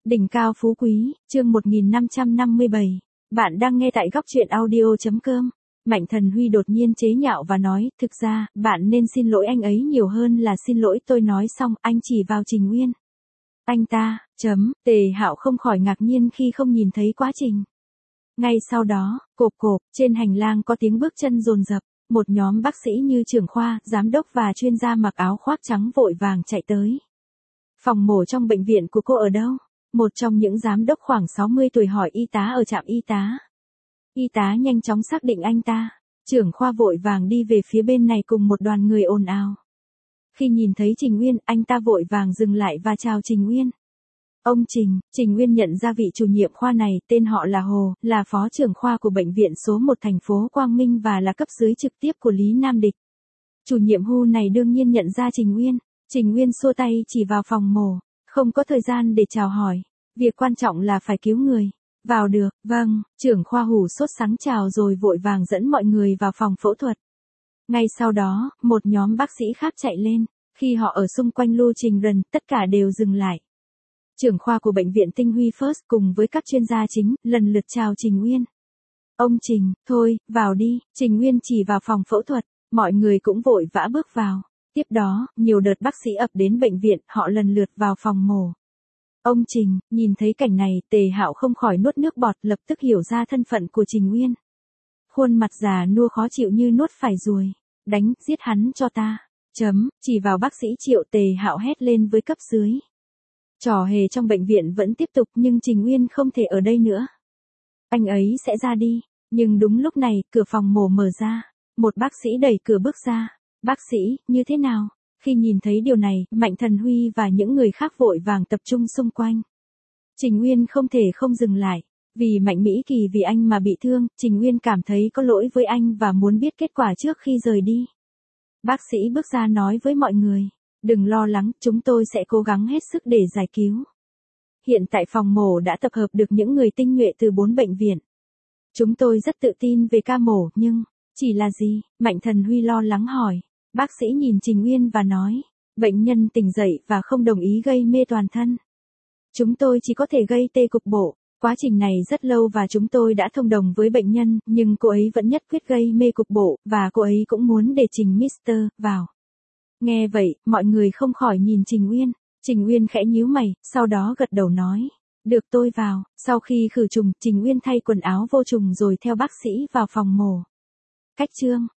Đỉnh cao phú quý, chương 1557. Bạn đang nghe tại góc truyện audio.com. Mạnh Thần Huy đột nhiên chế nhạo và nói, thực ra, bạn nên xin lỗi anh ấy nhiều hơn là xin lỗi tôi. Nói xong, anh chỉ vào Trình Uyên. Anh ta, Tề Hạo không khỏi ngạc nhiên khi không nhìn thấy quá trình. Ngay sau đó, cộp cộp, trên hành lang có tiếng bước chân dồn dập, một nhóm bác sĩ như trưởng khoa, giám đốc và chuyên gia mặc áo khoác trắng vội vàng chạy tới. Phòng mổ trong bệnh viện của cô ở đâu? Một trong những giám đốc khoảng 60 tuổi hỏi y tá ở trạm y tá. Y tá nhanh chóng xác định anh ta. Trưởng khoa vội vàng đi về phía bên này cùng một đoàn người ồn ào. Khi nhìn thấy Trình Uyên, anh ta vội vàng dừng lại và chào Trình Uyên. Ông Trình Uyên nhận ra vị chủ nhiệm khoa này, tên họ là Hồ, là phó trưởng khoa của bệnh viện số 1 thành phố Quang Minh và là cấp dưới trực tiếp của Lý Nam Địch. Chủ nhiệm Hu này đương nhiên nhận ra Trình Uyên. Trình Uyên xua tay chỉ vào phòng mổ. Không có thời gian để chào hỏi. Việc quan trọng là phải cứu người. Vào được, vâng, trưởng khoa Hủ sốt sắng chào rồi vội vàng dẫn mọi người vào phòng phẫu thuật. Ngay sau đó, một nhóm bác sĩ khác chạy lên. Khi họ ở xung quanh Lưu Trình Rần, tất cả đều dừng lại. Trưởng khoa của bệnh viện Tinh Huy First cùng với các chuyên gia chính, lần lượt chào Trình Uyên. Ông Trình, thôi, vào đi. Trình Uyên chỉ vào phòng phẫu thuật, mọi người cũng vội vã bước vào. Tiếp đó, nhiều đợt bác sĩ ập đến bệnh viện, họ lần lượt vào phòng mổ. Ông Trình, nhìn thấy cảnh này, Tề Hạo không khỏi nuốt nước bọt, lập tức hiểu ra thân phận của Trình Uyên. Khuôn mặt già nua khó chịu như nuốt phải ruồi. Đánh, giết hắn cho ta. Chỉ vào bác sĩ Triệu, Tề Hạo hét lên với cấp dưới. Trò hề trong bệnh viện vẫn tiếp tục nhưng Trình Uyên không thể ở đây nữa. Anh ấy sẽ ra đi. Nhưng đúng lúc này, cửa phòng mổ mở ra. Một bác sĩ đẩy cửa bước ra. Bác sĩ, như thế nào? Khi nhìn thấy điều này, Mạnh Thần Huy và những người khác vội vàng tập trung xung quanh. Trình Uyên không thể không dừng lại. Vì Mạnh Mỹ Kỳ vì anh mà bị thương, Trình Uyên cảm thấy có lỗi với anh và muốn biết kết quả trước khi rời đi. Bác sĩ bước ra nói với mọi người. Đừng lo lắng, chúng tôi sẽ cố gắng hết sức để giải cứu. Hiện tại phòng mổ đã tập hợp được những người tinh nhuệ từ 4 bệnh viện. Chúng tôi rất tự tin về ca mổ, nhưng, chỉ là gì? Mạnh Thần Huy lo lắng hỏi. Bác sĩ nhìn Trình Uyên và nói, bệnh nhân tỉnh dậy và không đồng ý gây mê toàn thân. Chúng tôi chỉ có thể gây tê cục bộ. Quá trình này rất lâu và chúng tôi đã thông đồng với bệnh nhân, nhưng cô ấy vẫn nhất quyết gây mê cục bộ, và cô ấy cũng muốn để Trình Mr. vào. Nghe vậy, mọi người không khỏi nhìn Trình Uyên. Trình Uyên khẽ nhíu mày, sau đó gật đầu nói, được tôi vào. Sau khi khử trùng, Trình Uyên thay quần áo vô trùng rồi theo bác sĩ vào phòng mổ. Cách chương